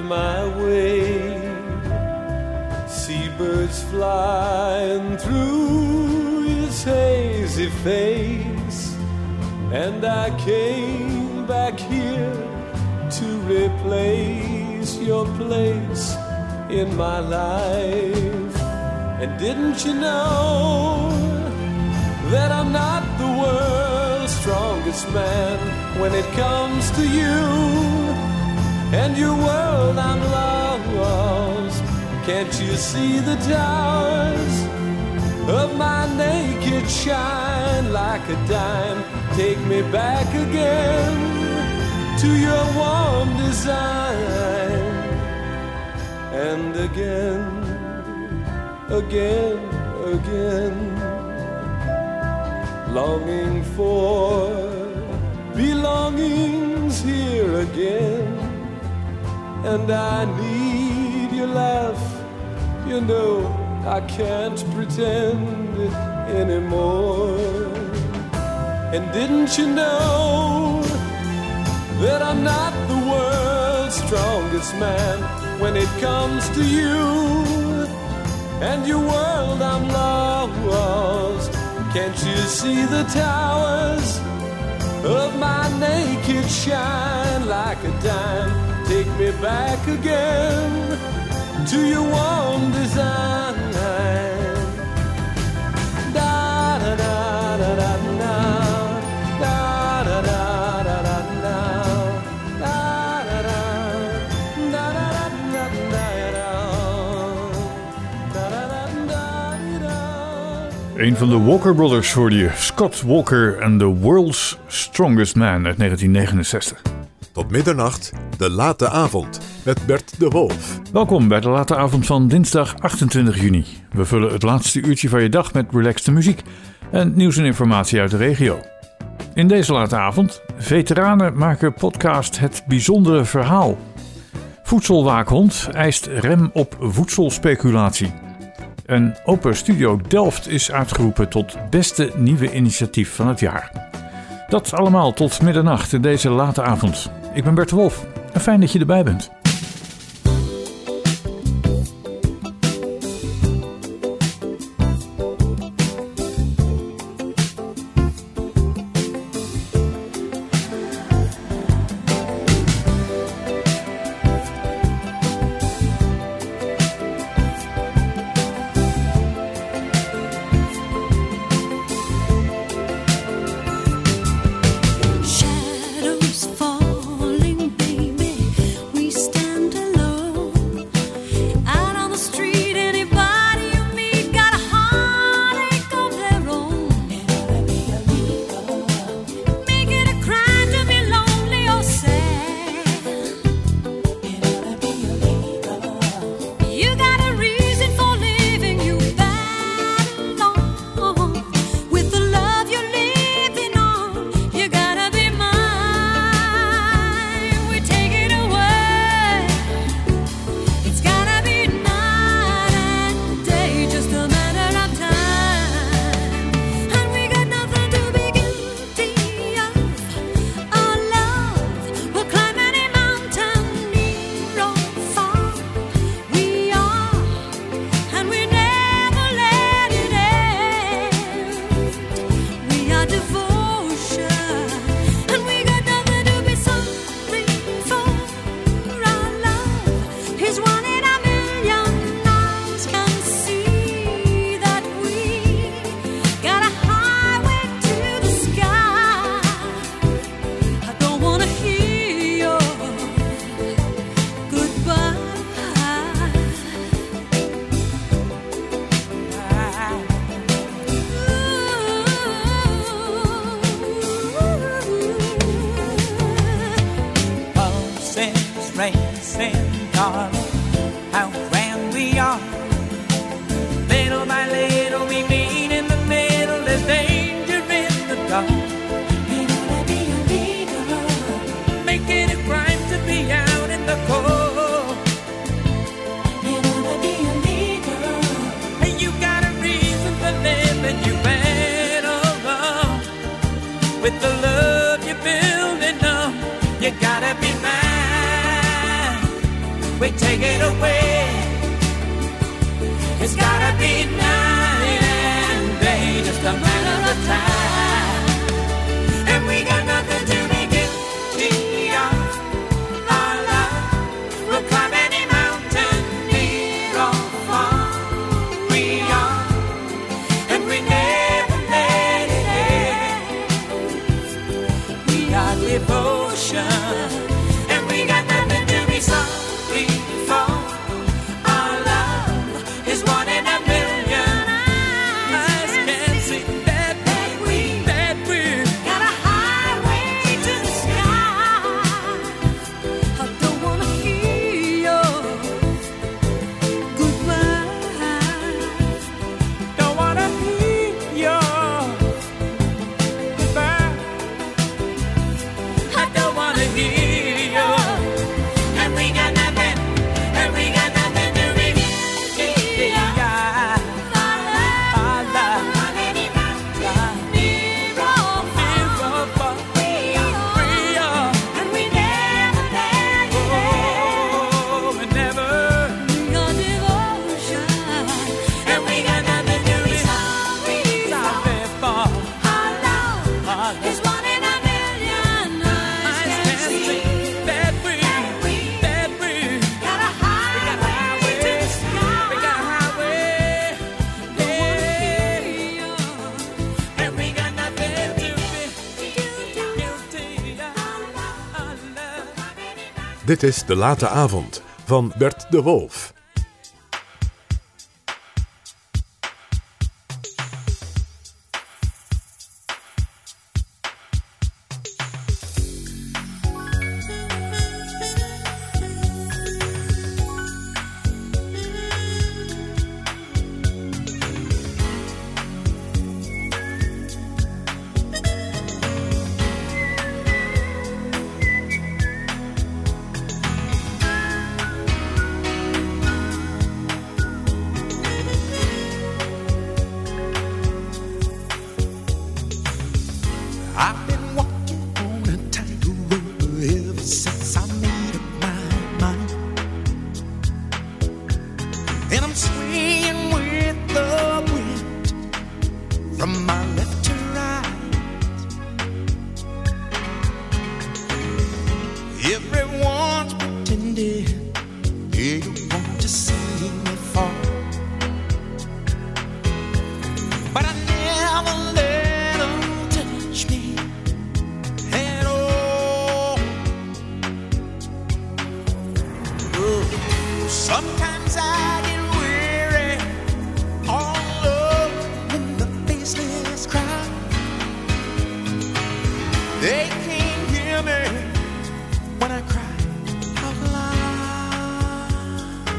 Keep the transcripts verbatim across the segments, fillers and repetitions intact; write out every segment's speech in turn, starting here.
my way. Seabirds flying through his hazy face, and I came back here to replace your place in my life. And didn't you know that I'm not the world's strongest man when it comes to you and your world I'm lost? Can't you see the towers of my naked shine like a dime? Take me back again to your warm design. And again, again, again, longing for belongings here again. And I need your laugh, you know I can't pretend it anymore. And didn't you know that I'm not the world's strongest man when it comes to you and your world I'm lost? Can't you see the towers of my naked shine like a dime? Take me back again to your warm design. Da da da da da da da da da da da da. Een van de Walker Brothers hoorde je, Scott Walker and the World's Strongest Man uit negentien negenenzestig. Tot middernacht, de late avond, met Bert de Wolf. Welkom bij de late avond van dinsdag achtentwintig juni. We vullen het laatste uurtje van je dag met relaxte muziek en nieuws en informatie uit de regio. In deze late avond, veteranen maken podcast Het Bijzondere Verhaal. Voedselwaakhond eist rem op voedselspeculatie. En Open Studio Delft is uitgeroepen tot beste nieuwe initiatief van het jaar. Dat allemaal tot middernacht in deze late avond. Ik ben Bert de Wolf en fijn dat je erbij bent. With the love you're building up, you gotta be mine. we take it away. It's gotta be night and day, just a matter of time. And we got nothing to be guilty of. Our love will climb any mountain, near or far. We are, and we never let it end. We are devotion, and we got nothing to be sorry for. Our love is one in a million. Eyes can see that we, that we got a highway to the sky. I don't wanna hear your goodbye. Don't wanna hear your goodbye. I don't wanna hear your. And we got nothing, and we got nothing to reveal. Our love, on any mountain, near or far. We are, and we never let it end. We never. We are devotion, and we got nothing to be sorry for. Our love is one in a million. Eyes can see that we, that we got a highway to the sky. We got a highway, yeah. And we got nothing to be guilty of. Our love. Dit is De Late Avond van Bert de Wolf. I've been walking on a tightrope ever since I made up my mind, and I'm swaying with the wind from my left to right. Everyone's pretending they want to see me fall, but I never let them touch me at all. Oh, sometimes I get weary all alone in the faceless crowd. They can't hear me when I cry out loud.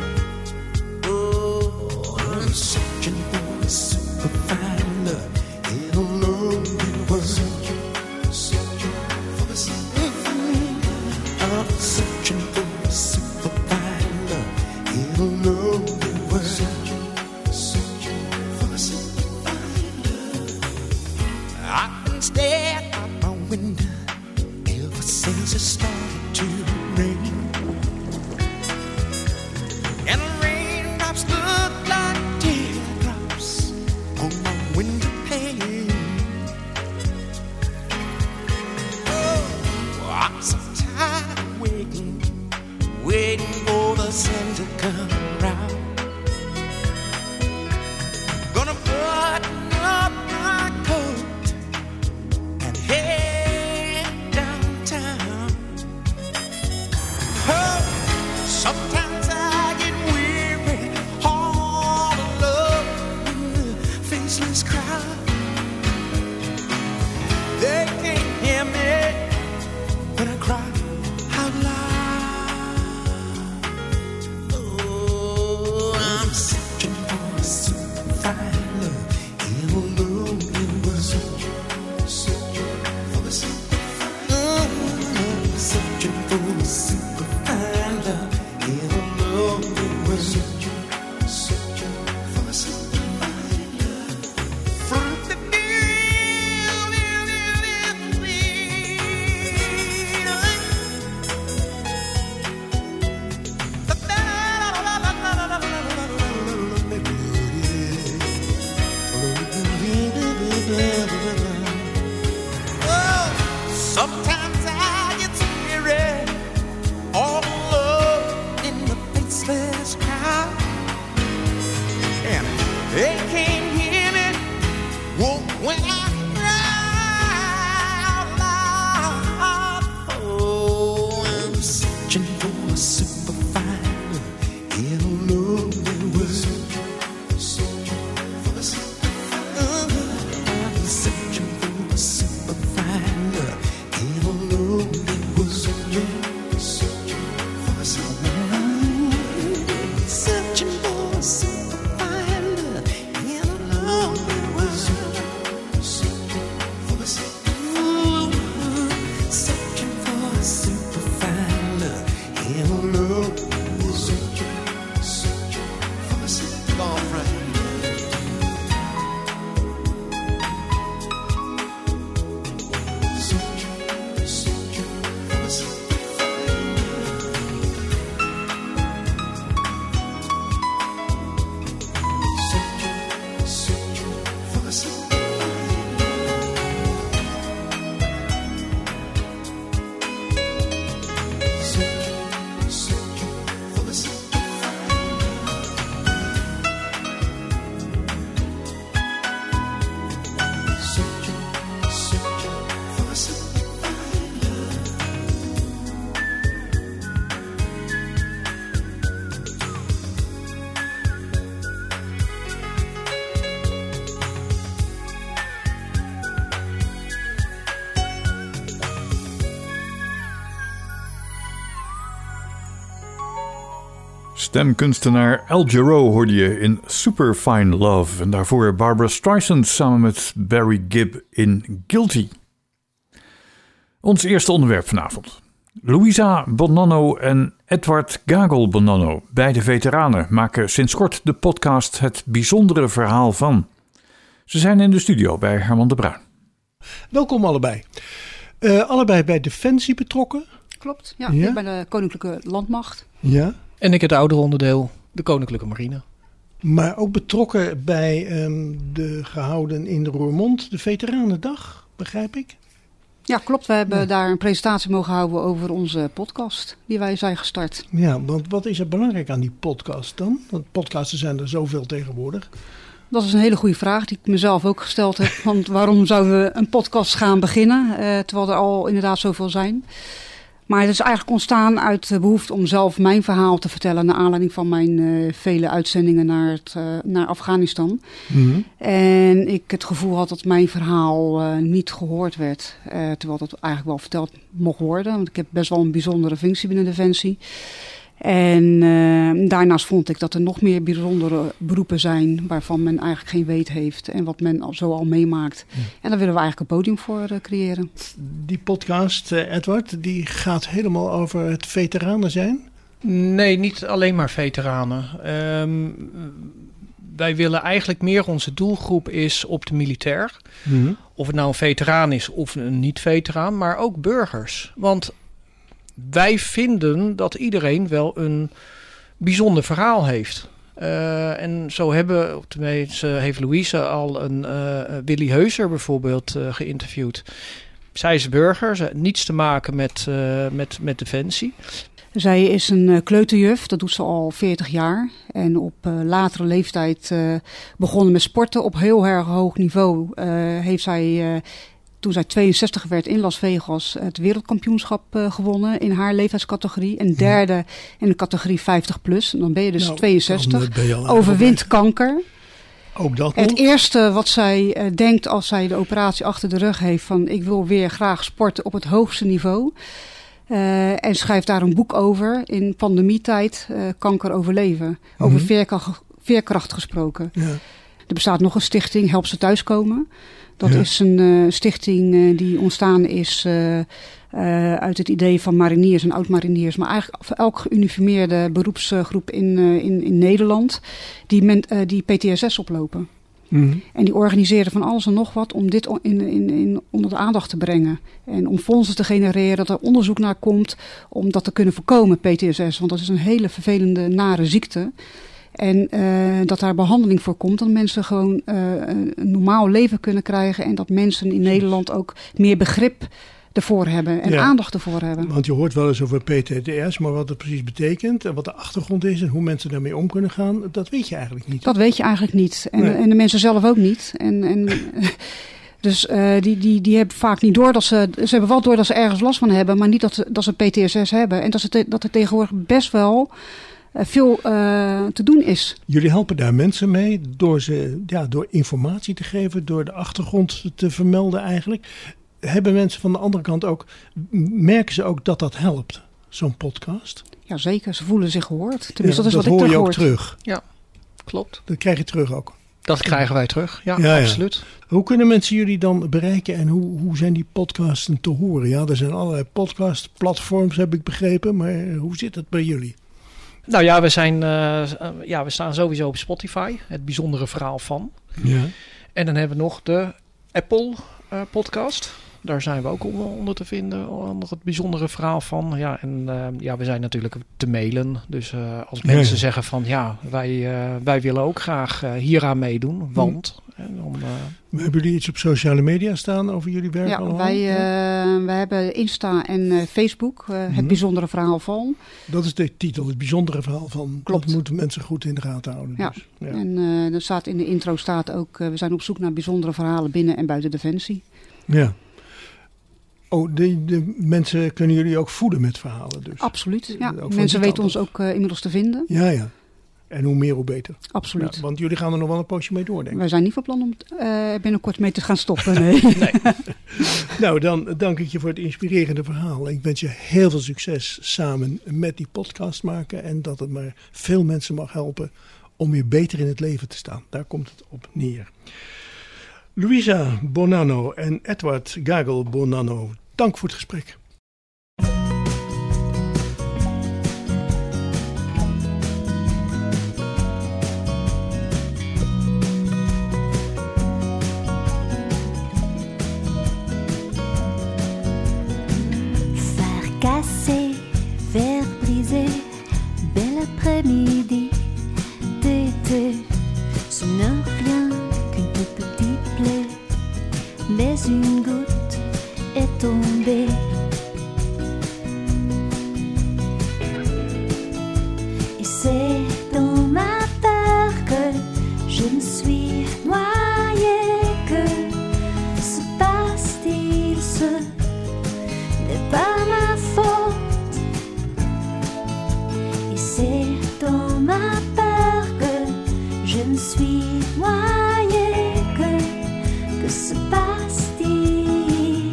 Oh, I'm searching for a superfine love in a lonely world. Searching for a superfine love. I'm searching for a superfine love in a lonely world. Searching for a superfine love. I've been staring out my window ever since it started to rain, and the raindrops look like teardrops on my window pane. Oh, I'm so tired of waiting, waiting for the sun to come round. Gonna button up my coat and head downtown. Oh, sometimes I get weary all alone in the faceless crowd. They can't hear me when I cry out loud. Oh, I'm searching for a superfine love in a lonely world. Searching for a superfine love. Searching for a superfine love in a lonely world. Searching for a superfine love. From the the Stemkunstenaar Al Jarreau hoorde je in Superfine Love. En daarvoor Barbra Streisand samen met Barry Gibb in Guilty. Ons eerste onderwerp vanavond. Louisa Bonanno en Edward Gagel Bonanno, beide veteranen, maken sinds kort de podcast Het Bijzondere Verhaal van. Ze zijn in de studio bij Herman de Bruin. Welkom allebei. Uh, allebei bij Defensie betrokken. Klopt, ja. Ja? Ik ben de Koninklijke Landmacht. Ja. En ik het oudere onderdeel, de Koninklijke Marine. Maar ook betrokken bij um, de gehouden in Roermond, de Veteranendag, begrijp ik? Ja, klopt. We hebben Ja. daar een presentatie mogen houden over onze podcast die wij zijn gestart. Ja, want wat is er belangrijk aan die podcast dan? Want podcasten zijn er zoveel tegenwoordig. Dat is een hele goede vraag die ik mezelf ook gesteld heb. Want waarom zouden we een podcast gaan beginnen, uh, terwijl er al inderdaad zoveel zijn? Maar het is eigenlijk ontstaan uit de behoefte om zelf mijn verhaal te vertellen naar aanleiding van mijn uh, vele uitzendingen naar, het, uh, naar Afghanistan. Mm-hmm. En ik het gevoel had dat mijn verhaal uh, niet gehoord werd. Uh, terwijl dat eigenlijk wel verteld mocht worden. Want ik heb best wel een bijzondere functie binnen Defensie. En uh, daarnaast vond ik dat er nog meer bijzondere beroepen zijn waarvan men eigenlijk geen weet heeft. En wat men al, zo al meemaakt. Ja. En daar willen we eigenlijk een podium voor uh, creëren. Die podcast, uh, Edward, die gaat helemaal over het veteranen zijn? Nee, niet alleen maar veteranen. Um, wij willen eigenlijk meer, onze doelgroep is op de militair. Mm-hmm. Of het nou een veteraan is of een niet-veteraan, maar ook burgers. Want wij vinden dat iedereen wel een bijzonder verhaal heeft. Uh, en zo hebben, tenminste heeft Louise al een uh, Willy Heuser bijvoorbeeld uh, geïnterviewd. Zij is burger, ze heeft niets te maken met, uh, met, met Defensie. Zij is een uh, kleuterjuf, dat doet ze al veertig jaar. En op uh, latere leeftijd uh, begonnen met sporten op heel erg hoog niveau. Uh, heeft zij... Uh, Toen zij tweeënzestig werd in Las Vegas het wereldkampioenschap uh, gewonnen in haar leeftijdscategorie. En derde in de categorie vijftig plus. En dan ben je dus nou, tweeënzestig. Ben je Overwint kanker. Ook dat Het nog? eerste wat zij uh, denkt als zij de operatie achter de rug heeft van ik wil weer graag sporten op het hoogste niveau. Uh, en schrijft daar een boek over in pandemietijd, uh, kanker overleven. Mm-hmm. Over veerkracht, veerkracht gesproken. Ja. Er bestaat nog een stichting, Help ze thuiskomen. Dat Ja. is een uh, stichting uh, die ontstaan is uh, uh, uit het idee van mariniers en oud-mariniers. Maar eigenlijk voor elke geuniformeerde beroepsgroep in, uh, in, in Nederland die, men, uh, die P T S S oplopen. Mm-hmm. En die organiseren van alles en nog wat om dit in, in, in, onder de aandacht te brengen. En om fondsen te genereren, dat er onderzoek naar komt om dat te kunnen voorkomen, P T S S. Want dat is een hele vervelende, nare ziekte. En uh, dat daar behandeling voor komt. Dat mensen gewoon uh, een normaal leven kunnen krijgen. En dat mensen in Nederland ook meer begrip ervoor hebben. En Ja. aandacht ervoor hebben. Want je hoort wel eens over P T S, maar wat het precies betekent en wat de achtergrond is en hoe mensen daarmee om kunnen gaan, dat weet je eigenlijk niet. Dat weet je eigenlijk niet. En, Nee. en de mensen zelf ook niet. En, en, dus uh, die, die, die hebben vaak niet door dat ze... Ze hebben wel door dat ze ergens last van hebben, maar niet dat ze, dat ze P T S S hebben. En dat, ze te, dat er tegenwoordig best wel veel uh, te doen is. Jullie helpen daar mensen mee door, ze, ja, door informatie te geven, door de achtergrond te vermelden eigenlijk. Hebben mensen van de andere kant ook, merken ze ook dat dat helpt, zo'n podcast? Ja, zeker. Ze voelen zich gehoord. Tenminste, Ja, dat is dat wat ik hoor je terug ook hoor. terug. Klopt. Dat krijg je terug ook. Dat krijgen wij terug, ja, Ja, ja. absoluut. Hoe kunnen mensen jullie dan bereiken en hoe, hoe zijn die podcasten te horen? Ja, er zijn allerlei podcastplatforms, heb ik begrepen, maar hoe zit het bij jullie? Nou ja, we, zijn, uh, ja, we staan sowieso op Spotify, het bijzondere verhaal van. Ja. En dan hebben we nog de Apple uh, podcast. Daar zijn we ook onder, onder te vinden, onder het bijzondere verhaal van. Ja, en uh, ja, we zijn natuurlijk te mailen. Dus uh, als mensen ja. zeggen van ja, wij, uh, wij willen ook graag uh, hieraan meedoen, want... En dan, uh... Hebben jullie iets op sociale media staan over jullie werk? Ja, allemaal? wij, uh, wij hebben Insta en uh, Facebook, uh, Mm-hmm. het bijzondere verhaal van. Dat is de titel, het bijzondere verhaal van. Klopt. Dat moeten mensen goed in de gaten houden. Ja. Dus. Ja. En uh, er staat in de intro staat ook, uh, we zijn op zoek naar bijzondere verhalen binnen en buiten Defensie. Ja. Oh, de, de mensen kunnen jullie ook voeden met verhalen dus? Absoluut, ja. Ook van Mensen die weten kant ons ook uh, inmiddels te vinden. Ja, ja. En hoe meer, hoe beter. Absoluut. Ja, want jullie gaan er nog wel een poosje mee door, denk ik. Wij zijn niet van plan om uh, binnenkort mee te gaan stoppen. Nee. Nee. Nou, dan dank ik je voor het inspirerende verhaal. Ik wens je heel veel succes samen met die podcast maken. En dat het maar veel mensen mag helpen om weer beter in het leven te staan. Daar komt het op neer. Luisa Bonanno en Edward Gagel Bonanno, dank voor het gesprek. Cassé, verre brisé, bel après-midi d'été. Ce n'est rien qu'une toute petite plaie, mais une goutte est tombée. Et c'est dans ma peur que je me suis noyée. Que se passe-t-il, ce n'est pas ma faute. Et c'est dans ma peur que je me suis noyée. Que, que se passe-t-il?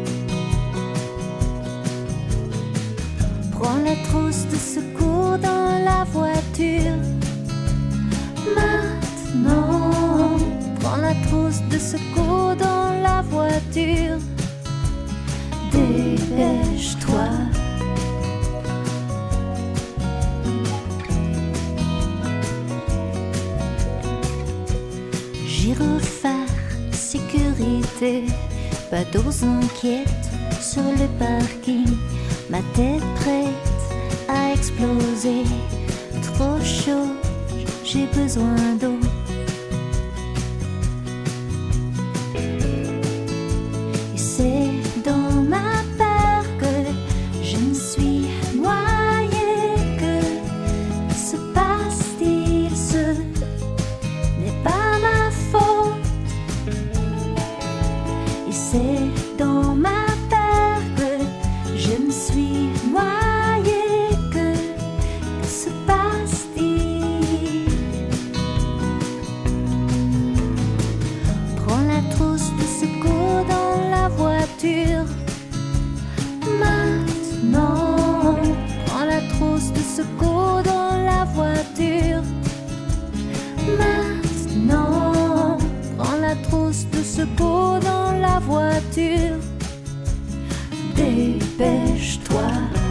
Prends la trousse de secours dans la voiture. Maintenant, prends la trousse de secours dans la voiture. Dépêche-toi. Gyrophare, sécurité, pas d'eau inquiète sur le parking. Ma tête prête à exploser. Trop chaud, j'ai besoin d'eau. Et c'est dans ma peur que je me suis noyée. Que se passe-t-il? Ce n'est pas ma faute. Et c'est dans ma peur que je me suis noyée. Que, que se passe-t-il? Prends la trousse de secours dans la voiture. Maintenant, prends la trousse de secours dans la voiture. Maintenant, prends la trousse de secours dans la voiture. Dépêche-toi.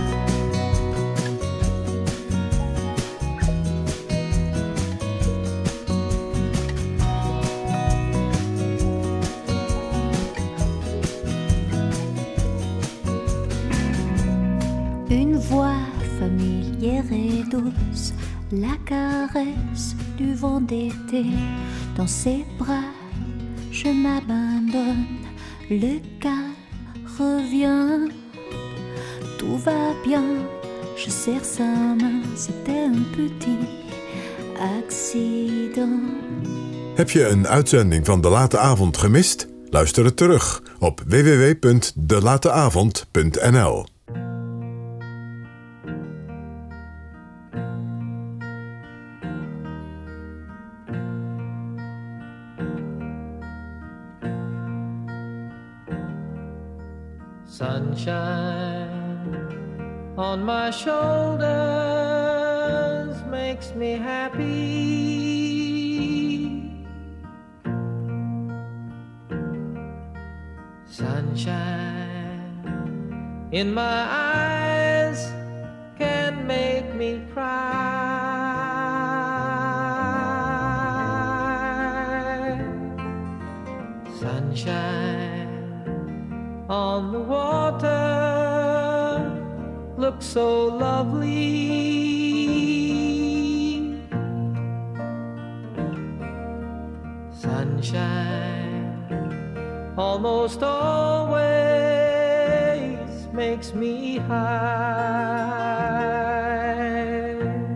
Une voix familière et douce, la caresse du vent d'été. Dans ses bras, je m'abandonne, le calme revient. Tout va bien, je serre sa main, c'était un petit accident. Heb je een uitzending van De Late Avond gemist? Luister het terug op w w w punt de late avond punt n l. Sunshine on my shoulders makes me happy. Sunshine in my eyes can make me cry. Sunshine on the water looks so lovely. Sunshine almost always makes me high.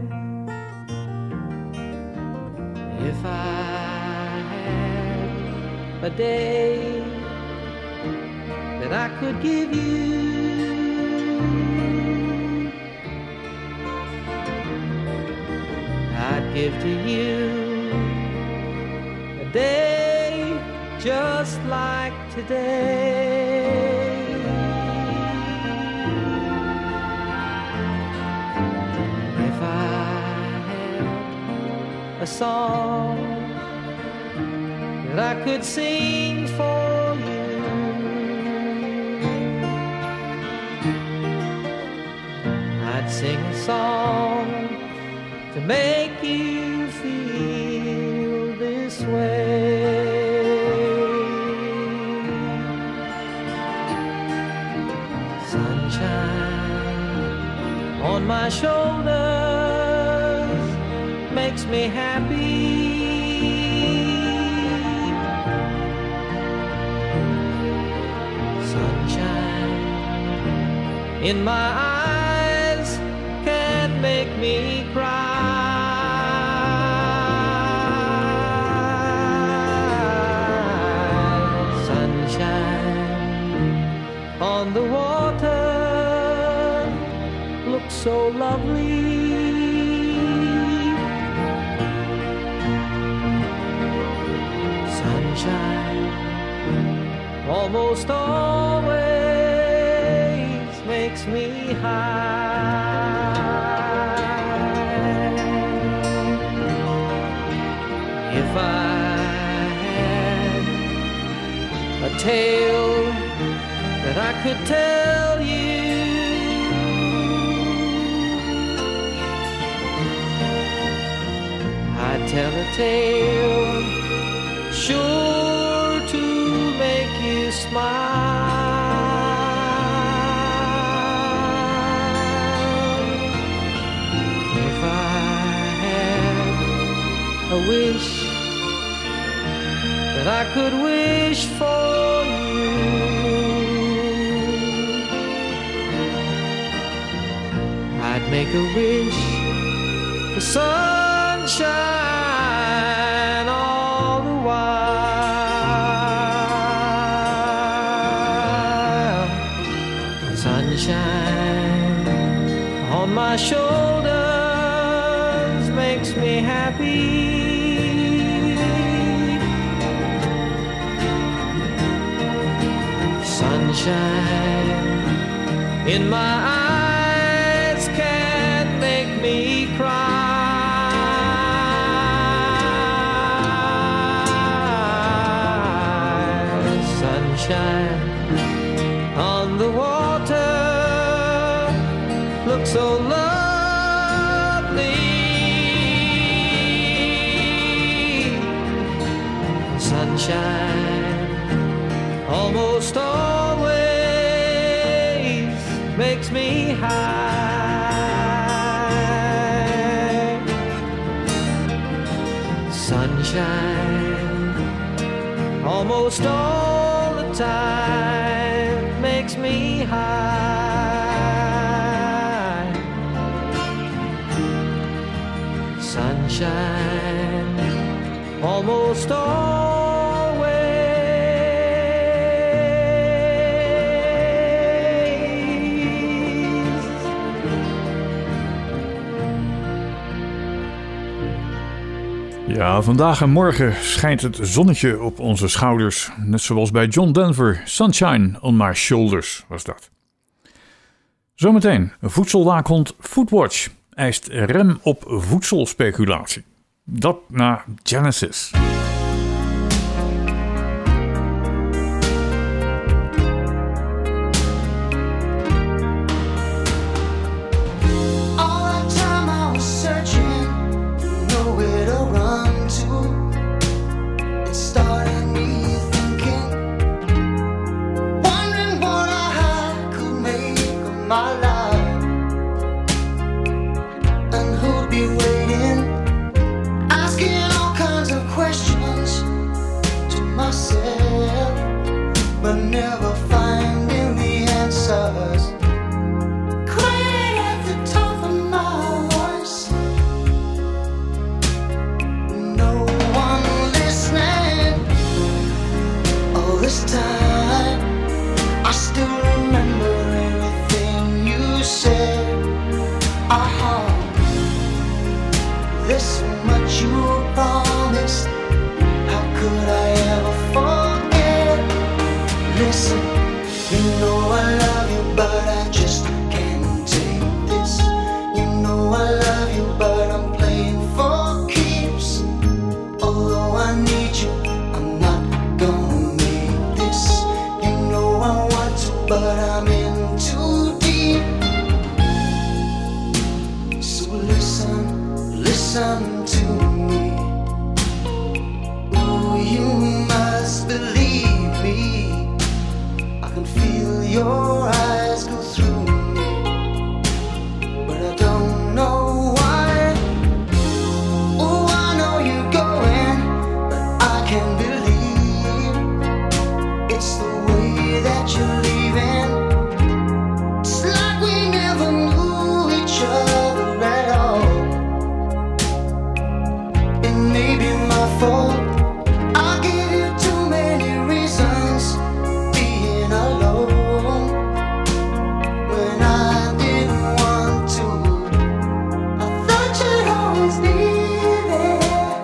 If I had a day that I could give you, I'd give to you a day just like today. If I had a song that I could sing for you, I'd sing a song to make you feel this way. Sunshine on my shoulders makes me happy. Sunshine in my eyes can make me cry. On the water looks so lovely. Sunshine almost always makes me high. If I had a tale that I could tell you, I'd tell a tale sure to make you smile. If I had a wish that I could wish for you, I'd make a wish for sunshine all the while. Sunshine on my shoulders makes me happy. Sunshine in my eyes can make me cry. Sunshine on the water looks so lovely. Sunshine almost always makes me high. Sunshine almost all the time makes me high. Sunshine almost always. Ja, vandaag en morgen schijnt het zonnetje op onze schouders. Net zoals bij John Denver. Sunshine on my shoulders was dat. Zometeen, voedselwaakhond Foodwatch eist rem op voedselspeculatie. Dat na Genesis. Asking all kinds of questions. There's so much you promised. How could I ever forget? Listen, you know I love you, but I just can't take this. You know I love you, but I'm playing for keeps. Although I need you, I'm not gonna make this. You know I want to, but I'm in too deep. So listen, listen to me. Oh, you must believe me. I can feel your eyes go through me, but I don't know why. Oh, I know you're going, but I can't believe it's the way that you're leaving. It's like we never knew each other at all. It may be my fault. I gave you too many reasons being alone when I didn't want to. I thought you'd always be there.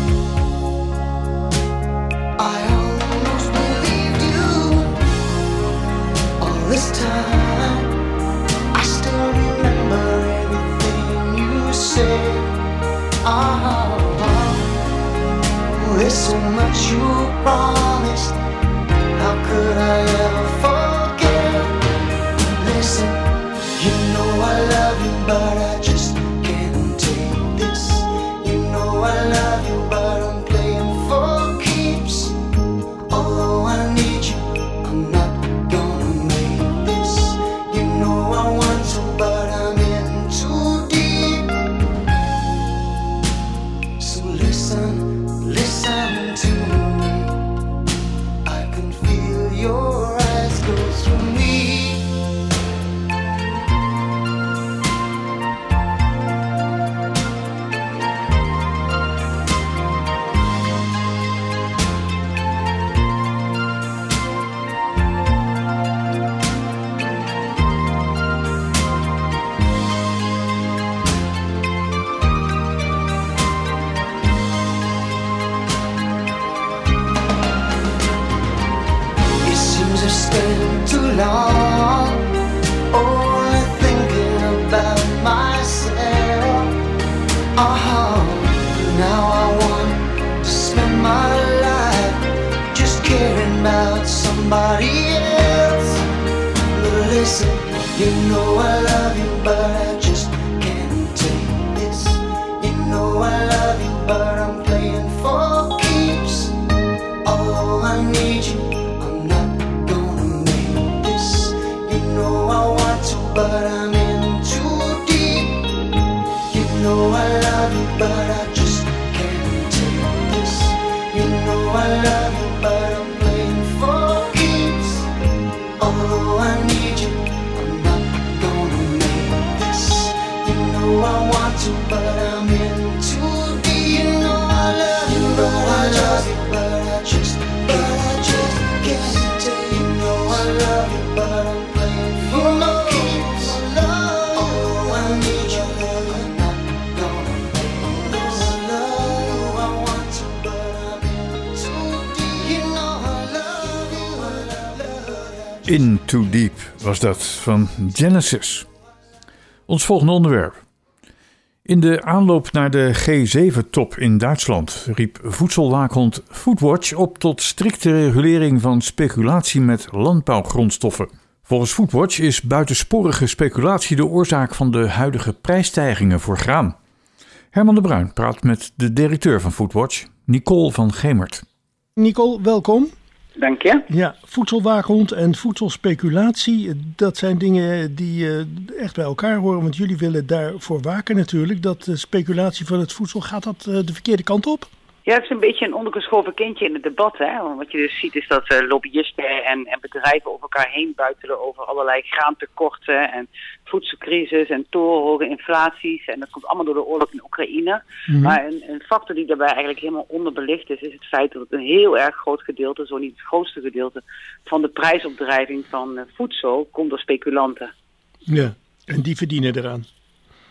I almost believed you all this time. I still remember everything you said. Oh, there's so much you promised. How could I ever forget? Listen, you know I love you, but I just can't take this. You know I love you, but I'm playing for keeps. Although I need you, I'm not gonna make this. You know I want to, but I'm in too deep. So listen, listen to me. I can feel your eyes go through me. It seems I've spent too long only thinking about myself. Oh, now I want to spend my life just caring about somebody else. But listen, you know I love you, but I just can't take this. You know I love you, but I'm playing for keeps. Although I need you, I'm not gonna make this. You know I want to, but I'm in too deep. You know I love you, but I just can't take this. You know I love you, but I'm playing for keeps. Although I need you, I'm not gonna make this. You know I want to, but I'm in too deep. You know I love you, but I just, but I just, but I just can't take. You know I love you, but I'm playing for keeps. Although I need you, I'm not gonna make this. I love you, I want to, but I'm in too deep. You know I love you, I love you. In Too Deep was dat van Genesis. Ons volgende onderwerp. In de aanloop naar de G zeven top in Duitsland riep voedselwaakhond Foodwatch op tot strikte regulering van speculatie met landbouwgrondstoffen. Volgens Foodwatch is buitensporige speculatie de oorzaak van de huidige prijsstijgingen voor graan. Herman de Bruin praat met de directeur van Foodwatch, Nicole van Gemert. Nicole, welkom. Dank je. Ja, voedselwaakhond en voedselspeculatie, dat zijn dingen die uh, echt bij elkaar horen. Want jullie willen daarvoor waken natuurlijk. Dat de speculatie van het voedsel, gaat dat uh, de verkeerde kant op? Ja, het is een beetje een ondergeschoven kindje in het debat. Hè? Want wat je dus ziet is dat uh, lobbyisten en, en bedrijven over elkaar heen buitelen over allerlei graantekorten en voedselcrisis en torenhoge inflaties. En dat komt allemaal door de oorlog in Oekraïne. Mm-hmm. Maar een, een factor die daarbij eigenlijk helemaal onderbelicht is, is het feit dat het een heel erg groot gedeelte, zo niet het grootste gedeelte, van de prijsopdrijving van uh, voedsel komt door speculanten. Ja, en die verdienen eraan.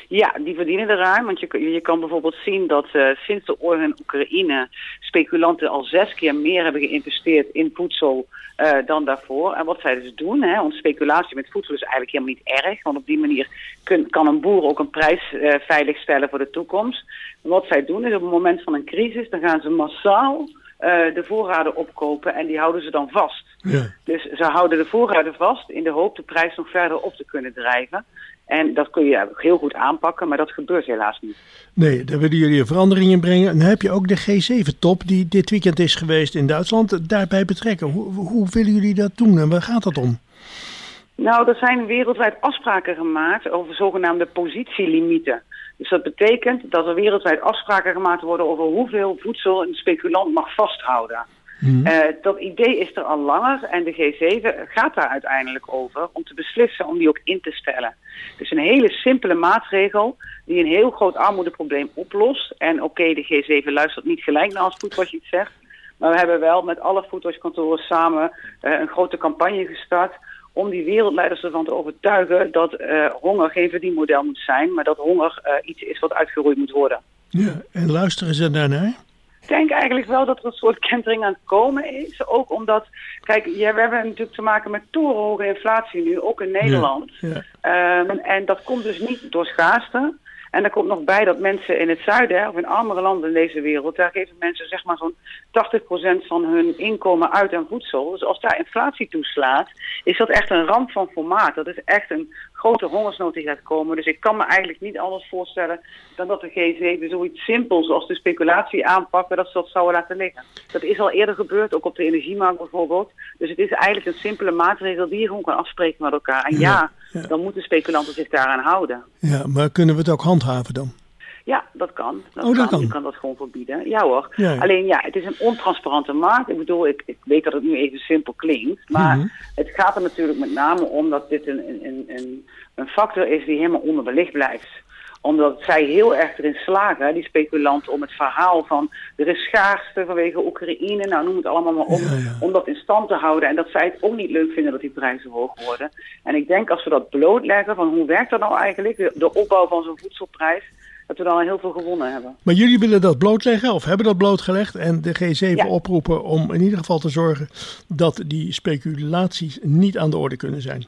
Ja, die verdienen er ruim. Want je, je kan bijvoorbeeld zien dat uh, sinds de oorlog in Oekraïne speculanten al zes keer meer hebben geïnvesteerd in voedsel uh, dan daarvoor. En wat zij dus doen, hè, want speculatie met voedsel is eigenlijk helemaal niet erg. Want op die manier kun, kan een boer ook een prijs uh, veiligstellen voor de toekomst. En wat zij doen is op het moment van een crisis, dan gaan ze massaal uh, de voorraden opkopen en die houden ze dan vast. Ja. Dus ze houden de voorraden vast in de hoop de prijs nog verder op te kunnen drijven. En dat kun je heel goed aanpakken, maar dat gebeurt helaas niet. Nee, daar willen jullie een verandering in brengen. En dan heb je ook de G zeven top die dit weekend is geweest in Duitsland, daarbij betrekken. Hoe, hoe willen jullie dat doen en waar gaat dat om? Nou, er zijn wereldwijd afspraken gemaakt over zogenaamde positielimieten. Dus dat betekent dat er wereldwijd afspraken gemaakt worden over hoeveel voedsel een speculant mag vasthouden. Mm-hmm. Uh, dat idee is er al langer en de G zeven gaat daar uiteindelijk over om te beslissen om die ook in te stellen. Dus een hele simpele maatregel die een heel groot armoedeprobleem oplost. En oké, okay, de G zeven luistert niet gelijk naar als Foodwatch iets zegt. Maar we hebben wel met alle Foodwatch-kantoren samen uh, een grote campagne gestart om die wereldleiders ervan te overtuigen dat uh, honger geen verdienmodel moet zijn, maar dat honger uh, iets is wat uitgeroeid moet worden. Ja, en luisteren ze daarnaar? Ik denk eigenlijk wel dat er een soort kentering aan het komen is. Ook omdat, kijk, ja, we hebben natuurlijk te maken met torenhoge inflatie nu, ook in Nederland. Ja, ja. Um, en dat komt dus niet door schaarste. En er komt nog bij dat mensen in het zuiden, of in armere landen in deze wereld, daar geven mensen zeg maar zo'n tachtig procent van hun inkomen uit aan voedsel. Dus als daar inflatie toeslaat, is dat echt een ramp van formaat. Dat is echt een grote hongersnood die gaat komen. Dus ik kan me eigenlijk niet anders voorstellen dan dat de G zeven zoiets simpels zoals de speculatie aanpakken, dat ze dat zouden laten liggen. Dat is al eerder gebeurd, ook op de energiemarkt bijvoorbeeld. Dus het is eigenlijk een simpele maatregel die je gewoon kan afspreken met elkaar. En ja, ja, ja. dan moeten speculanten zich daaraan houden. Ja, maar kunnen we het ook handhaven dan? Ja, dat kan. Dat oh, dat kan. kan. Je kan dat gewoon verbieden. Ja hoor. Ja, ja. Alleen ja, het is een ontransparante markt. Ik bedoel, ik, ik weet dat het nu even simpel klinkt. Maar mm-hmm. het gaat er natuurlijk met name om dat dit een, een, een, een factor is die helemaal onderbelicht blijft. Omdat zij heel erg erin slagen, die speculanten, om het verhaal van er is schaarste vanwege Oekraïne, nou noem het allemaal maar op, ja, ja. om dat in stand te houden. En dat zij het ook niet leuk vinden dat die prijzen hoog worden. En ik denk als we dat blootleggen van hoe werkt dat nou eigenlijk, de, de opbouw van zo'n voedselprijs, dat we dan heel veel gewonnen hebben. Maar jullie willen dat blootleggen of hebben dat blootgelegd en de G zeven ja. oproepen om in ieder geval te zorgen dat die speculaties niet aan de orde kunnen zijn.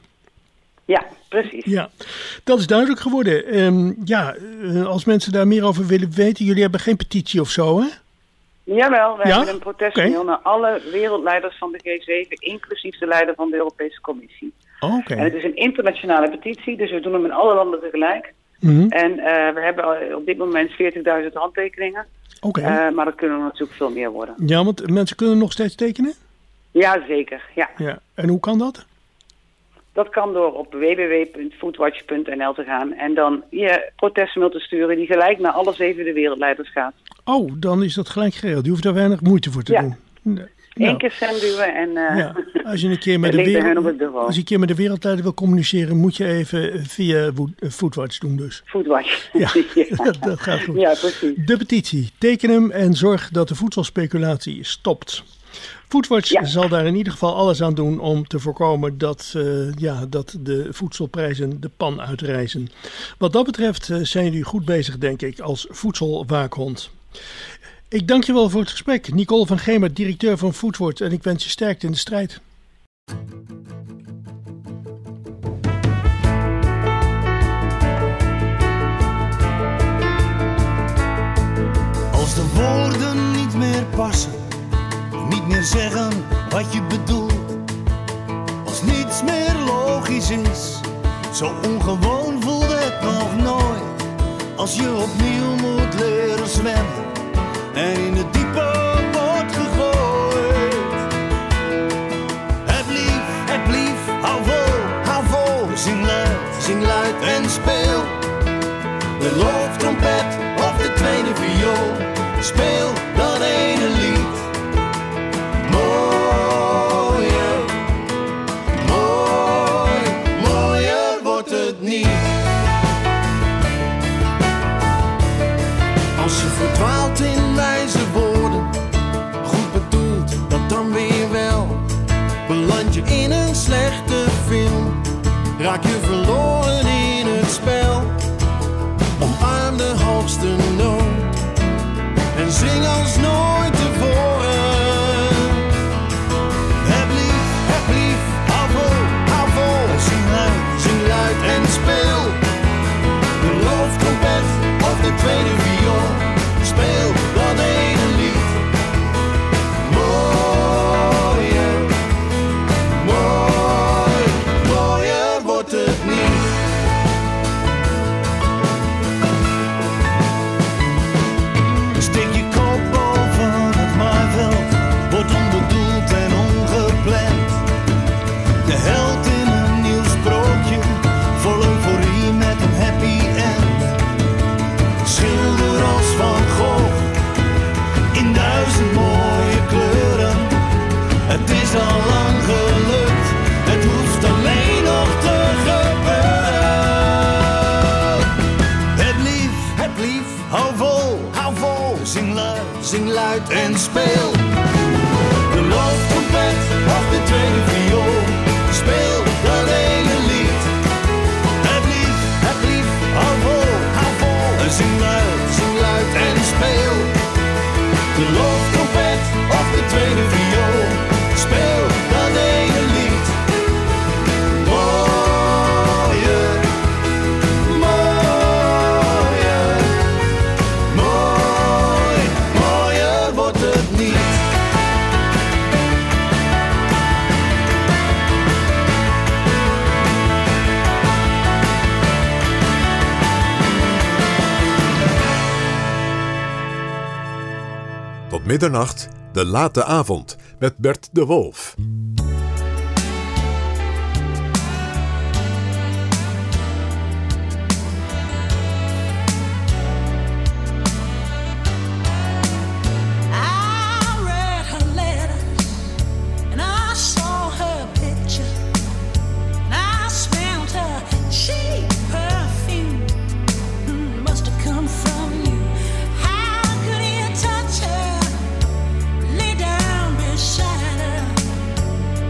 Ja, precies. Ja, dat is duidelijk geworden. Um, ja, als mensen daar meer over willen weten, jullie hebben geen petitie of zo, hè? Jawel, we ja? hebben een protestmail okay. naar alle wereldleiders van de G zeven, inclusief de leider van de Europese Commissie. Oh, okay. En het is een internationale petitie, dus we doen hem in alle landen tegelijk. Mm-hmm. En uh, we hebben op dit moment veertigduizend handtekeningen. Oké. Okay. Uh, maar dat kunnen er natuurlijk veel meer worden. Ja, want mensen kunnen nog steeds tekenen? Ja, zeker. Ja. Ja. En hoe kan dat? Dat kan door op w w w punt foodwatch punt n l te gaan en dan je protestmail te sturen die gelijk naar alle zeven de wereldleiders gaat. Oh, dan is dat gelijk geregeld. Je hoeft daar weinig moeite voor te ja. doen. Nee. Eén nou. keer stemduwen en uh, ja. als je een keer met de wereld, als je een keer met de wereldleider wil communiceren, moet je even via Foodwatch doen dus. Foodwatch. Ja, ja. dat gaat goed. Ja, precies. De petitie. Teken hem en zorg dat de voedselspeculatie stopt. Foodwatch ja. zal daar in ieder geval alles aan doen om te voorkomen dat, uh, ja, dat de voedselprijzen de pan uitreizen. Wat dat betreft uh, zijn jullie goed bezig, denk ik, als voedselwaakhond. Ik dank je wel voor het gesprek. Nicole van Gemert, directeur van Foodwatch, en ik wens je sterkte in de strijd. Als de woorden niet meer passen, niet meer zeggen wat je bedoelt, als niets meer logisch is, zo ongewoon voelde het nog nooit. Als je opnieuw moet leren zwemmen en in het diepe wordt gegooid. Het lief, het lief, hou vol, hou vol. Zing luid, zing luid en speel. De loftrompet of de tweede viool, speel dat ene lied. Mooier, mooi, mooier wordt het niet. Als je verdwaalt in wijze woorden, goed bedoeld, dat dan weer wel. Beland je in een slechte film, raak je verloren in het spel. laatste noot en zing als nooit tevoren. Heb lief, heb lief, hou vol, hou vol. Zing luid, zing luid en speel. De looftrompet of de tweede viool. Speel dat ene lied. Mooier, mooi, mooier wordt het niet. Steek je kop boven het maaiveld, wordt onbedoeld en ongepland. De held in een nieuw sprookje, vol euforie met een happy end. Schilder als Van Gogh, in duizend mooie kleuren. Het is al lang gelukt, het hoeft alleen nog te gebeuren. Het lief, het lief, hou vol, hou vol. Zing luid, zing luid en speel. De looftrompet of de tweede viool. Speel dat ene lied. Het lief, het lief, hou vol, hou vol. Zing luid, zing luid en speel. De looftrompet of de tweede viool. Speel dat ene lied. Mooier, mooier, mooi, mooier wordt het niet. Tot middernacht, de late avond met Bert de Wolf. I read her letters and I saw her picture and I smelled her cheap perfume. Mm, must have come from you. How could you touch her, lay down beside her?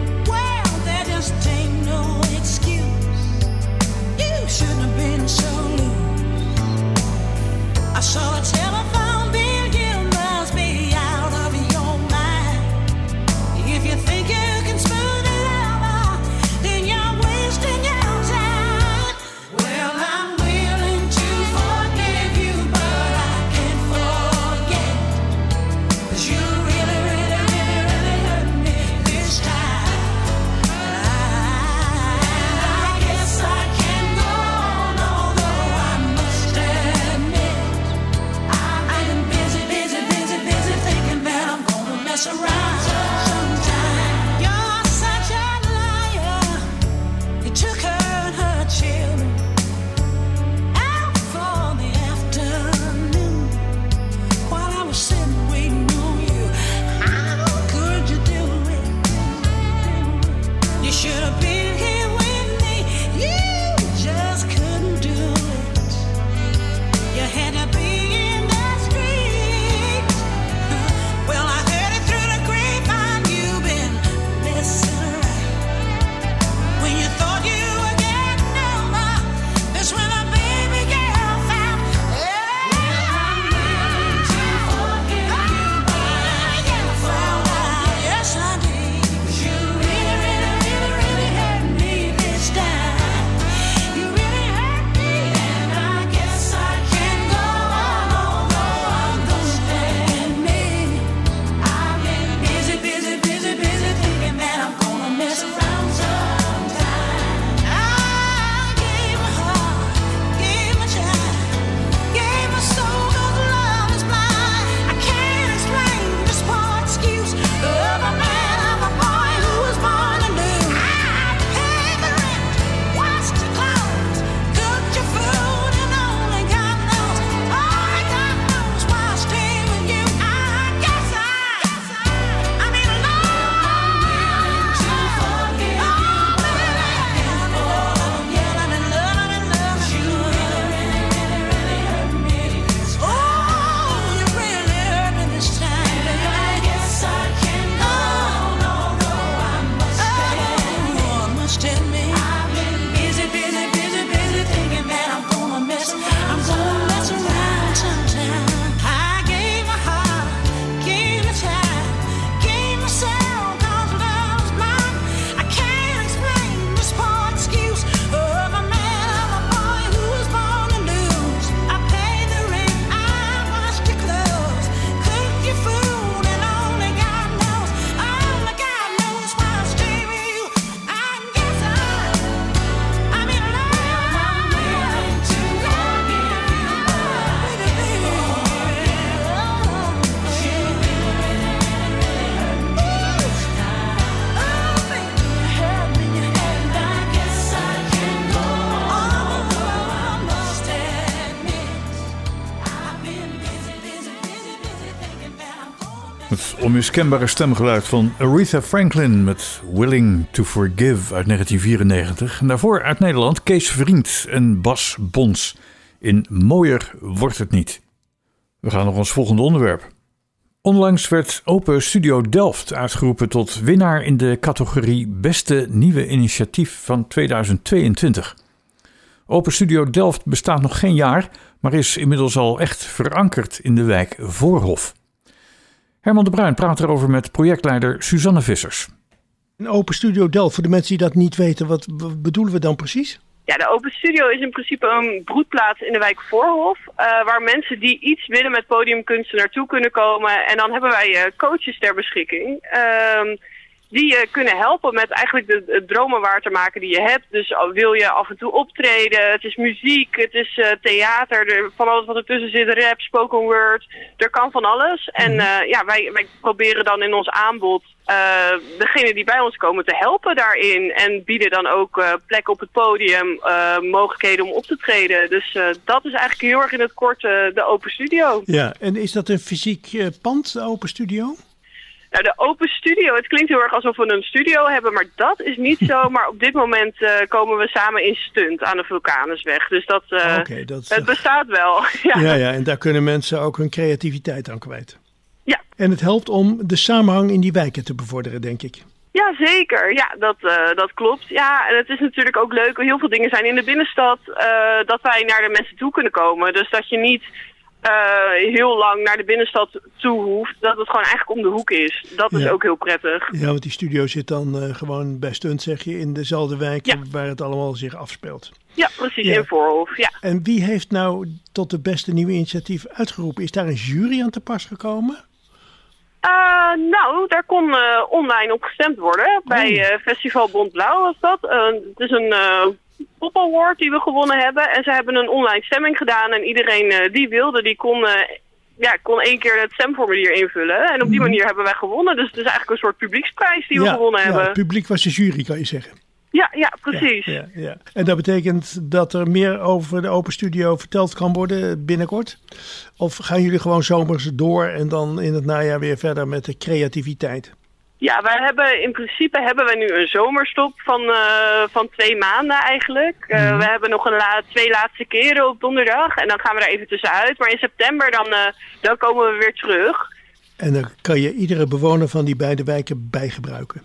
Het onmiskenbare stemgeluid van Aretha Franklin met Willing to Forgive uit negentien vierennegentig. En daarvoor uit Nederland Kees Vriend en Bas Bons in Mooier wordt het niet. We gaan naar ons volgende onderwerp. Onlangs werd Open Studio Delft uitgeroepen tot winnaar in de categorie Beste Nieuwe Initiatief van tweeduizend tweeëntwintig. Open Studio Delft bestaat nog geen jaar, maar is inmiddels al echt verankerd in de wijk Voorhof. Herman de Bruin praat erover met projectleider Suzanne Vissers. Een Open Studio Delft, voor de mensen die dat niet weten, wat bedoelen we dan precies? Ja, de Open Studio is in principe een broedplaats in de wijk Voorhof, uh, waar mensen die iets willen met podiumkunsten naartoe kunnen komen. En dan hebben wij uh, coaches ter beschikking. Uh, Die je kunnen helpen met eigenlijk de, de dromen waar te maken die je hebt. Dus wil je af en toe optreden, het is muziek, het is uh, theater, er, van alles wat ertussen zit, rap, spoken word, er kan van alles. En uh, ja, wij, wij proberen dan in ons aanbod uh, degene die bij ons komen te helpen daarin. En bieden dan ook uh, plek op het podium, uh, mogelijkheden om op te treden. Dus uh, dat is eigenlijk heel erg in het kort uh, de Open Studio. Ja, en is dat een fysiek uh, pand, de Open Studio? Nou, de Open Studio, het klinkt heel erg alsof we een studio hebben, maar dat is niet zo. Maar op dit moment uh, komen we samen in Stunt aan de Vulkanusweg. Dus dat, uh, okay, dat het bestaat wel. ja. ja, ja, en daar kunnen mensen ook hun creativiteit aan kwijt. Ja. En het helpt om de samenhang in die wijken te bevorderen, denk ik. Ja, zeker. Ja, dat, uh, dat klopt. Ja, en het is natuurlijk ook leuk. Heel veel dingen zijn in de binnenstad uh, dat wij naar de mensen toe kunnen komen. Dus dat je niet Uh, heel lang naar de binnenstad toe hoeft, dat het gewoon eigenlijk om de hoek is. Dat is ja. ook heel prettig. Ja, want die studio zit dan uh, gewoon bij Stunt, zeg je, in dezelfde wijk ja. waar het allemaal zich afspeelt. Ja, precies, ja. in Voorhof, ja. En wie heeft nou tot de beste nieuwe initiatief uitgeroepen? Is daar een jury aan te pas gekomen? Uh, nou, daar kon uh, online op gestemd worden. Oh. Bij uh, Festival Bond Blauw was dat. Uh, het is een Uh, Pop Award die we gewonnen hebben. En ze hebben een online stemming gedaan. En iedereen uh, die wilde, die kon, uh, ja, kon één keer het stemformulier invullen. En op die manier hebben wij gewonnen. Dus het is eigenlijk een soort publieksprijs die we ja, gewonnen ja, hebben. Het publiek was de jury, kan je zeggen. Ja, ja, precies. Ja, ja, ja. En dat betekent dat er meer over de Open Studio verteld kan worden binnenkort? Of gaan jullie gewoon zomers door en dan in het najaar weer verder met de creativiteit? Ja, wij hebben in principe hebben we nu een zomerstop van, uh, van twee maanden eigenlijk. Uh, mm-hmm. We hebben nog een la- twee laatste keren op donderdag en dan gaan we er even tussenuit. Maar in september dan, uh, dan komen we weer terug. En dan kan je iedere bewoner van die beide wijken bijgebruiken.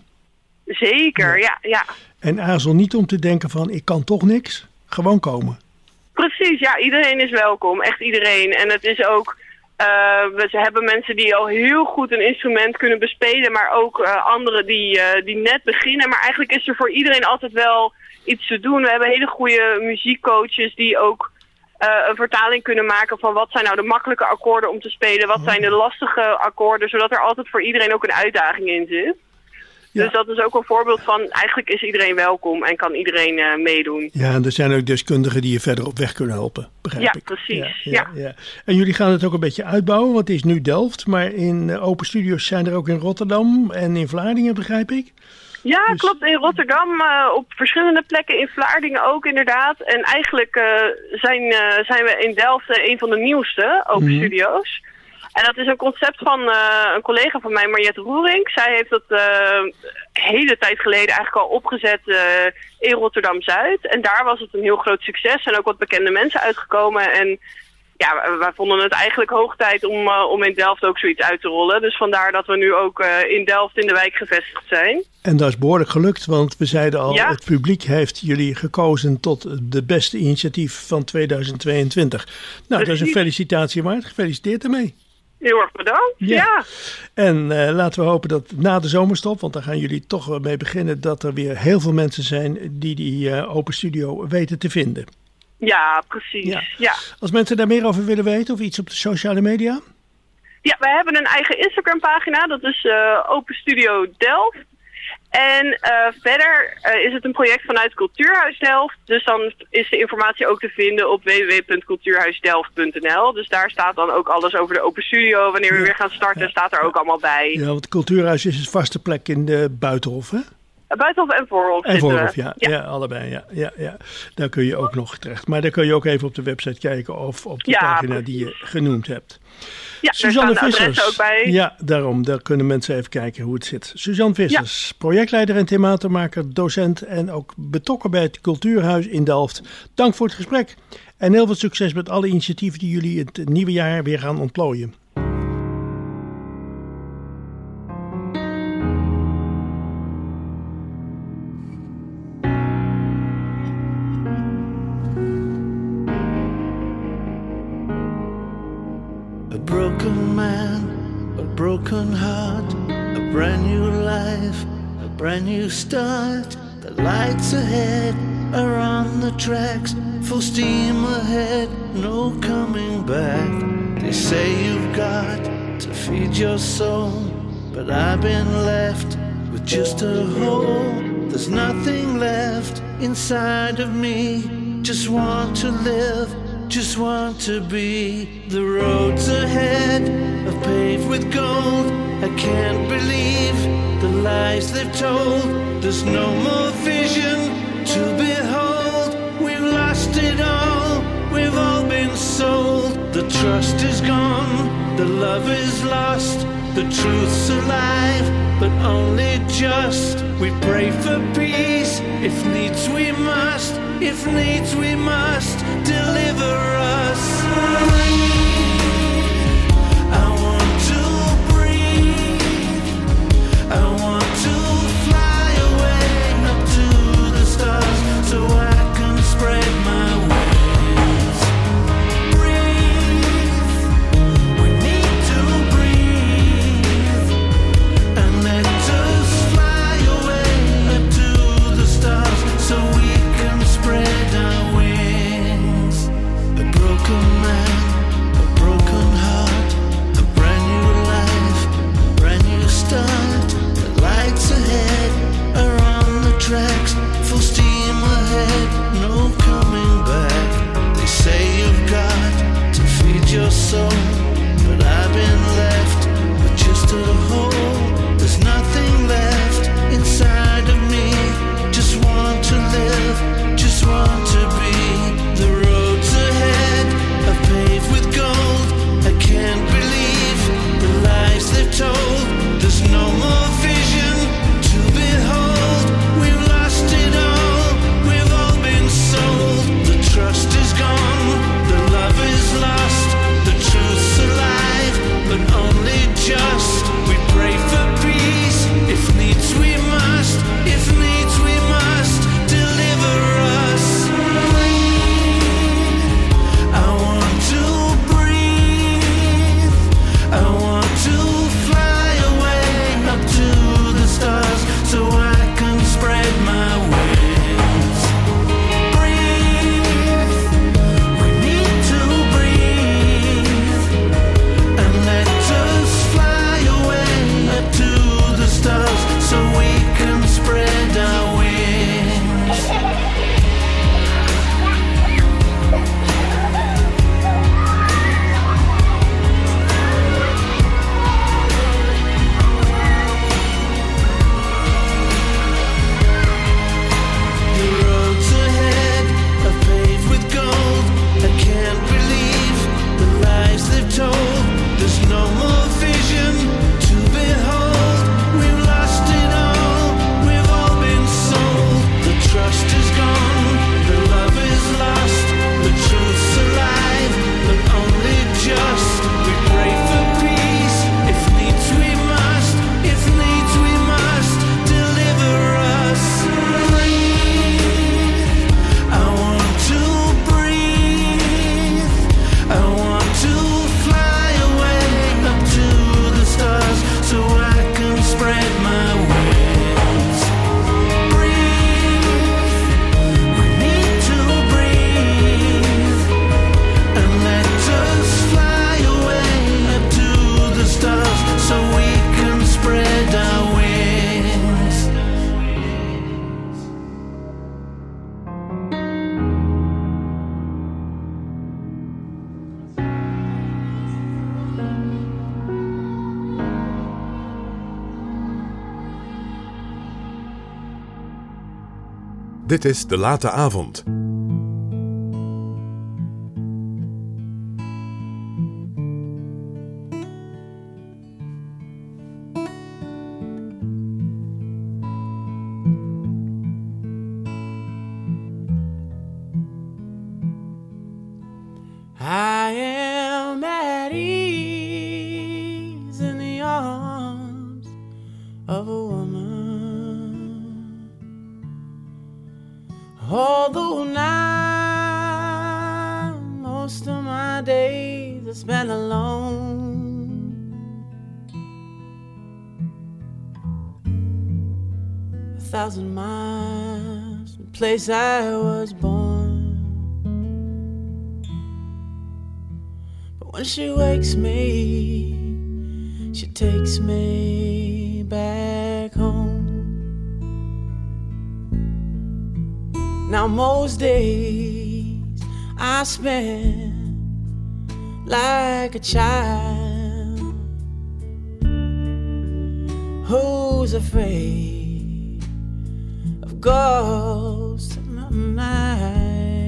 Zeker, ja. ja, ja. En aarzel niet om te denken van ik kan toch niks, gewoon komen. Precies, ja, iedereen is welkom, echt iedereen. En het is ook Uh, we hebben mensen die al heel goed een instrument kunnen bespelen, maar ook uh, anderen die, uh, die net beginnen. Maar eigenlijk is er voor iedereen altijd wel iets te doen. We hebben hele goede muziekcoaches die ook uh, een vertaling kunnen maken van wat zijn nou de makkelijke akkoorden om te spelen, wat zijn de lastige akkoorden, zodat er altijd voor iedereen ook een uitdaging in zit. Ja. Dus dat is ook een voorbeeld van, eigenlijk is iedereen welkom en kan iedereen uh, meedoen. Ja, en er zijn ook deskundigen die je verder op weg kunnen helpen, begrijp ja, ik. Precies. Ja, ja, ja, ja. En jullie gaan het ook een beetje uitbouwen, want het is nu Delft, maar in uh, Open Studio's zijn er ook in Rotterdam en in Vlaardingen, begrijp ik. Ja, dus klopt. In Rotterdam, uh, op verschillende plekken, in Vlaardingen ook inderdaad. En eigenlijk uh, zijn, uh, zijn we in Delft uh, een van de nieuwste Open mm-hmm. Studio's. En dat is een concept van uh, een collega van mij, Mariette Roering. Zij heeft dat uh, een hele tijd geleden eigenlijk al opgezet uh, in Rotterdam-Zuid. En daar was het een heel groot succes en ook wat bekende mensen uitgekomen. En ja, wij vonden het eigenlijk hoog tijd om, uh, om in Delft ook zoiets uit te rollen. Dus vandaar dat we nu ook uh, in Delft in de wijk gevestigd zijn. En dat is behoorlijk gelukt, want we zeiden al, ja. het publiek heeft jullie gekozen tot de beste initiatief van tweeduizend tweeëntwintig. Nou, Precies. Dat is een felicitatie waard. Gefeliciteerd ermee. Heel erg bedankt, ja. ja. En uh, laten we hopen dat na de zomerstop, want daar gaan jullie toch mee beginnen, dat er weer heel veel mensen zijn die die uh, Open Studio weten te vinden. Ja, precies. Ja. Ja. Als mensen daar meer over willen weten of iets op de sociale media? Ja, wij hebben een eigen Instagram pagina, dat is uh, Open Studio Delft. En uh, verder uh, is het een project vanuit Cultuurhuis Delft. Dus dan is de informatie ook te vinden op w w w punt cultuurhuisdelft punt n l. Dus daar staat dan ook alles over de Open Studio. Wanneer we ja, weer gaan starten, ja, staat er ook allemaal bij. Ja, want het Cultuurhuis is een vaste plek in de Buitenhof, hè? Uh, Buitenhof en Voorhof En zitten Voorhof, we. ja, ja. ja, allebei. Ja, ja, ja. Daar kun je ook nog terecht. Maar daar kun je ook even op de website kijken of op de Ja, pagina precies. die je genoemd hebt. Ja, Suzanne daar staan de Vissers. adressen ook bij. Ja, daarom. Daar kunnen mensen even kijken hoe het zit. Suzanne Vissers, projectleider en thematenmaker, docent en ook betrokken bij het Cultuurhuis in Delft. Dank voor het gesprek. En heel veel succes met alle initiatieven die jullie het nieuwe jaar weer gaan ontplooien. A broken man, a broken heart, a brand new life, a brand new start. The lights ahead are on the tracks, full steam ahead, no coming back. They say you've got to feed your soul, but I've been left with just a hole. There's nothing left inside of me, just want to live, just want to be. The roads ahead are paved with gold. I can't believe the lies they've told. There's no more vision to behold. We've lost it all, we've all been sold. The trust is gone, the love is lost. The truth's alive, but only just. We pray for peace, if needs we must. If needs we must, deliver us. I want to breathe, I want to fly away up to the stars, so I can spread my wings. Breathe, we need to breathe, and let us fly away up to the stars, so we can spread our wings. A broken Dit is De Late Avond. I am at ease in the arms of a woman, although now most of my days are spent alone. A thousand miles from the place I was born. When she wakes me, she takes me back home. Now most days I spend like a child who's afraid of ghosts in the night.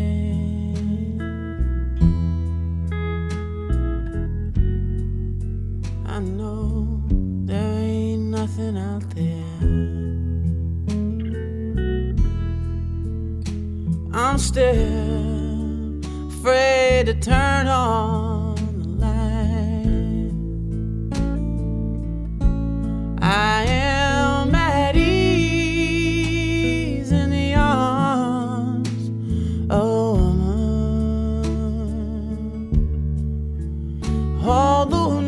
I know there ain't nothing out there. I'm still afraid to turn on the light. I am at ease in the arms of a woman, although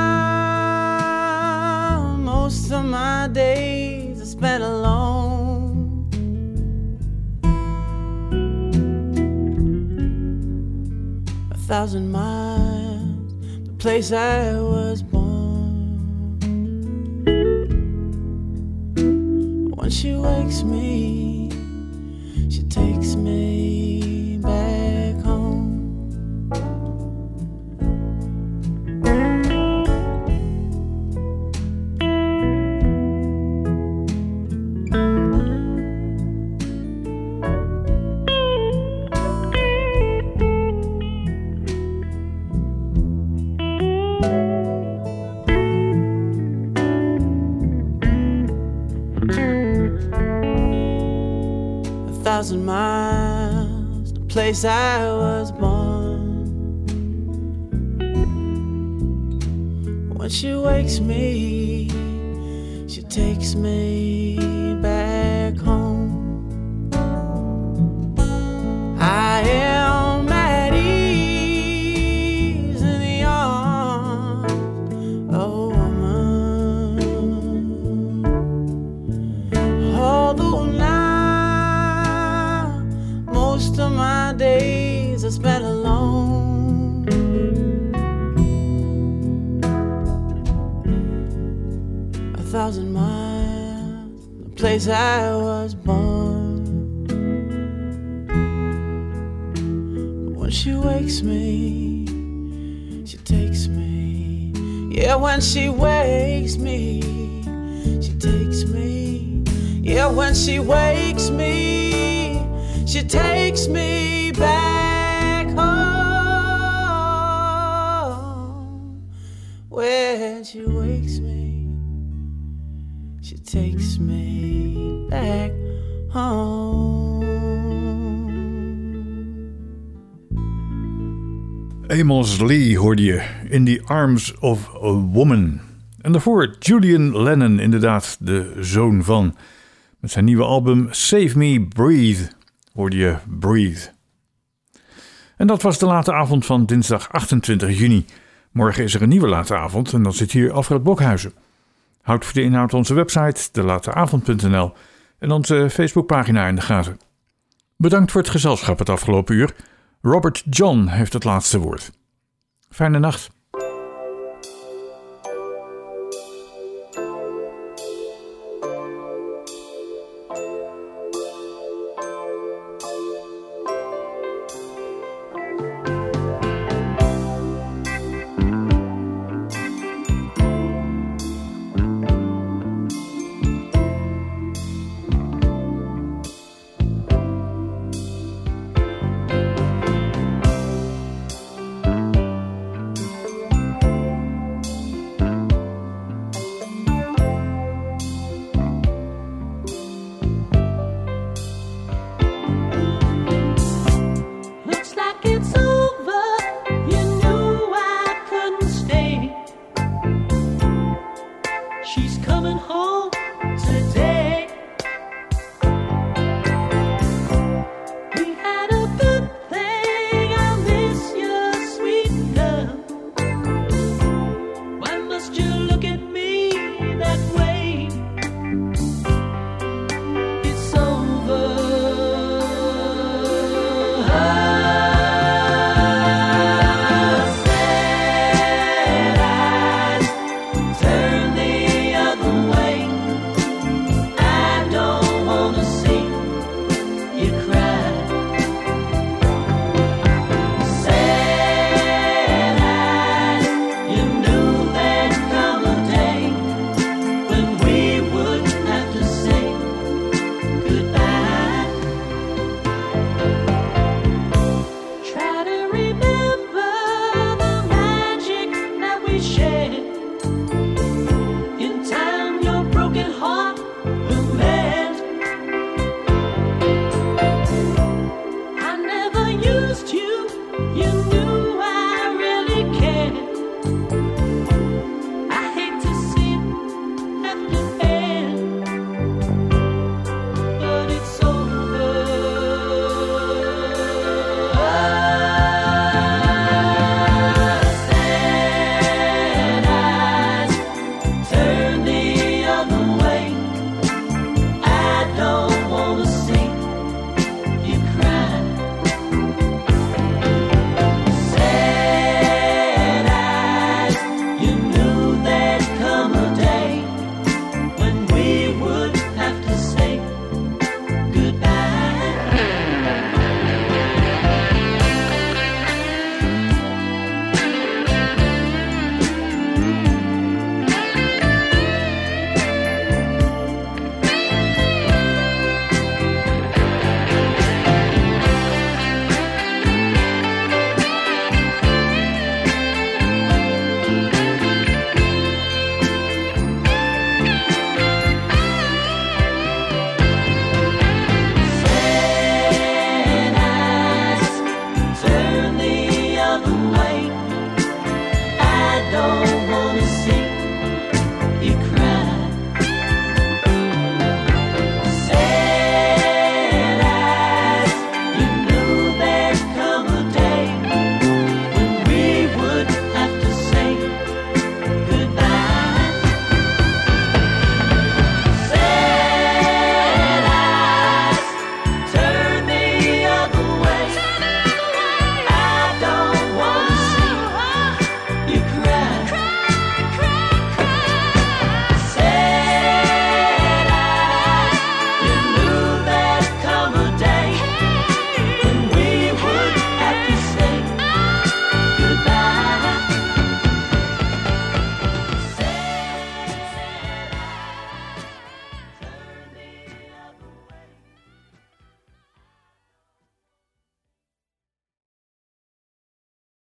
now most of my days are spent alone. A thousand miles, the place I was born. When she wakes me, she takes me back home. Thousand miles, the place I was born. When she wakes me, she takes me back home. I am at ease in the arms of a woman, although now most of my days are spent alone. A thousand miles, the place I was born. But when she wakes me, she takes me. Yeah, when she wakes me, she takes me. Yeah, when she wakes me, she takes me back home. When she wakes me, she takes me back home. Amos Lee hoorde je, In the Arms of a Woman. En daarvoor Julian Lennon, inderdaad de zoon van. Met zijn nieuwe album Save Me Breathe hoorde je Breathe. En dat was de late avond van dinsdag achtentwintig juni. Morgen is er een nieuwe late avond en dan zit hier Alfred Blokhuizen. Houd voor de inhoud onze website de late avond punt n l en onze Facebookpagina in de gaten. Bedankt voor het gezelschap het afgelopen uur. Robert John heeft het laatste woord. Fijne nacht.